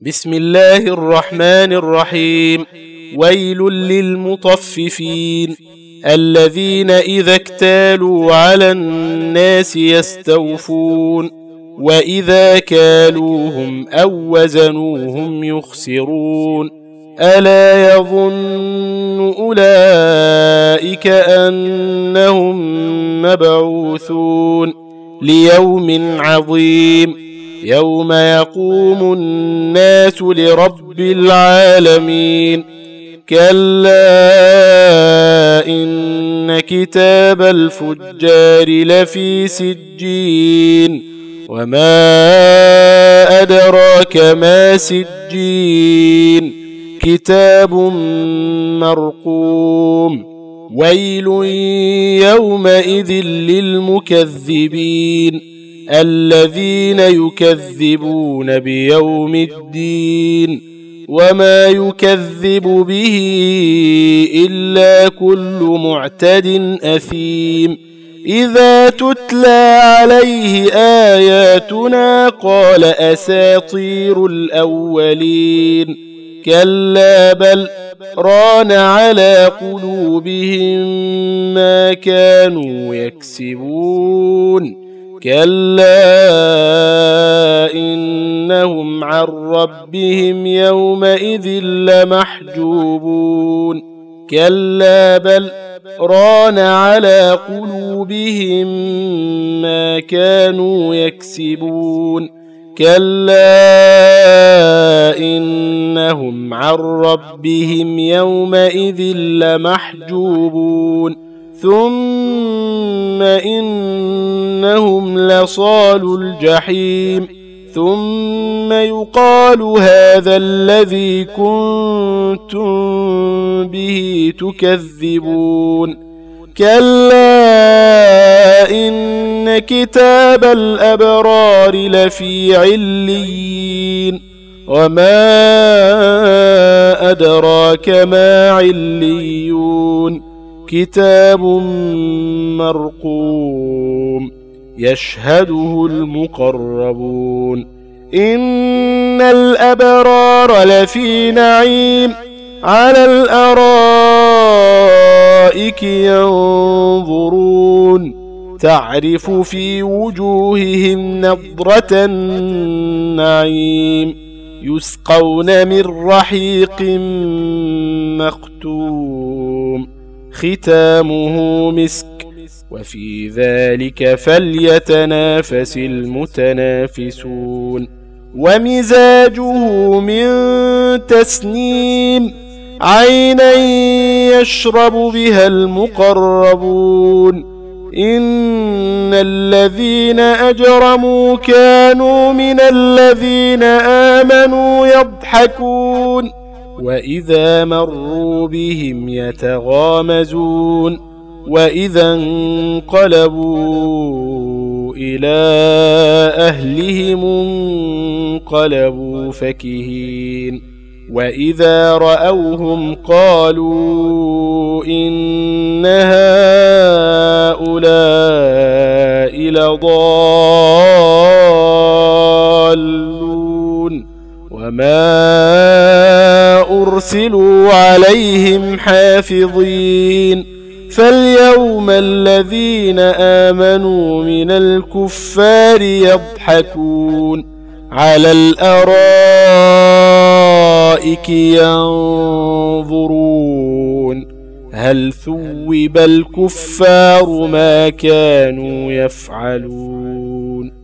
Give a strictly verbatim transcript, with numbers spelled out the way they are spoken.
بسم الله الرحمن الرحيم. ويل للمطففين الذين إذا اكتالوا على الناس يستوفون وإذا كالوهم أو وزنوهم يخسرون ألا يظن أولئك أنهم مبعوثون ليوم عظيم يوم يقوم الناس لرب العالمين كلا إن كتاب الفجار لفي سجين وما أدراك ما سجين كتاب مرقوم ويل يومئذ للمكذبين الذين يكذبون بيوم الدين وما يكذب به إلا كل معتد أثيم إذا تتلى عليه آياتنا قال أساطير الأولين كلا بل ران على قلوبهم ما كانوا يكسبون كلا إنهم عن ربهم يومئذ لمحجوبون كلا بل ران على قلوبهم ما كانوا يكسبون كلا إنهم عن ربهم يومئذ لمحجوبون ثم إنهم لصالو الجحيم ثم يقال هذا الذي كنتم به تكذبون كلا إن كتاب الأبرار لفي عليين وما أدراك ما عليون كتاب مرقوم يشهده المقربون إن الأبرار لفي نعيم على الأرائك ينظرون تعرف في وجوههم نضرة النعيم يسقون من رحيق مختوم ختامه مسك وفي ذلك فليتنافس المتنافسون ومزاجه من تسنيم عينا يشرب بها المقربون إن الذين أجرموا كانوا من الذين آمنوا يضحكون وإذا مروا بهم يتغامزون وإذا انقلبوا إلى أهلهم انقلبوا فكهين وإذا رأوهم قالوا إن هؤلاء لضالون وما أرسلوا عليهم حافظين فاليوم الذين آمنوا من الكفار يضحكون على الأرائك ينظرون هل ثوب الكفار ما كانوا يفعلون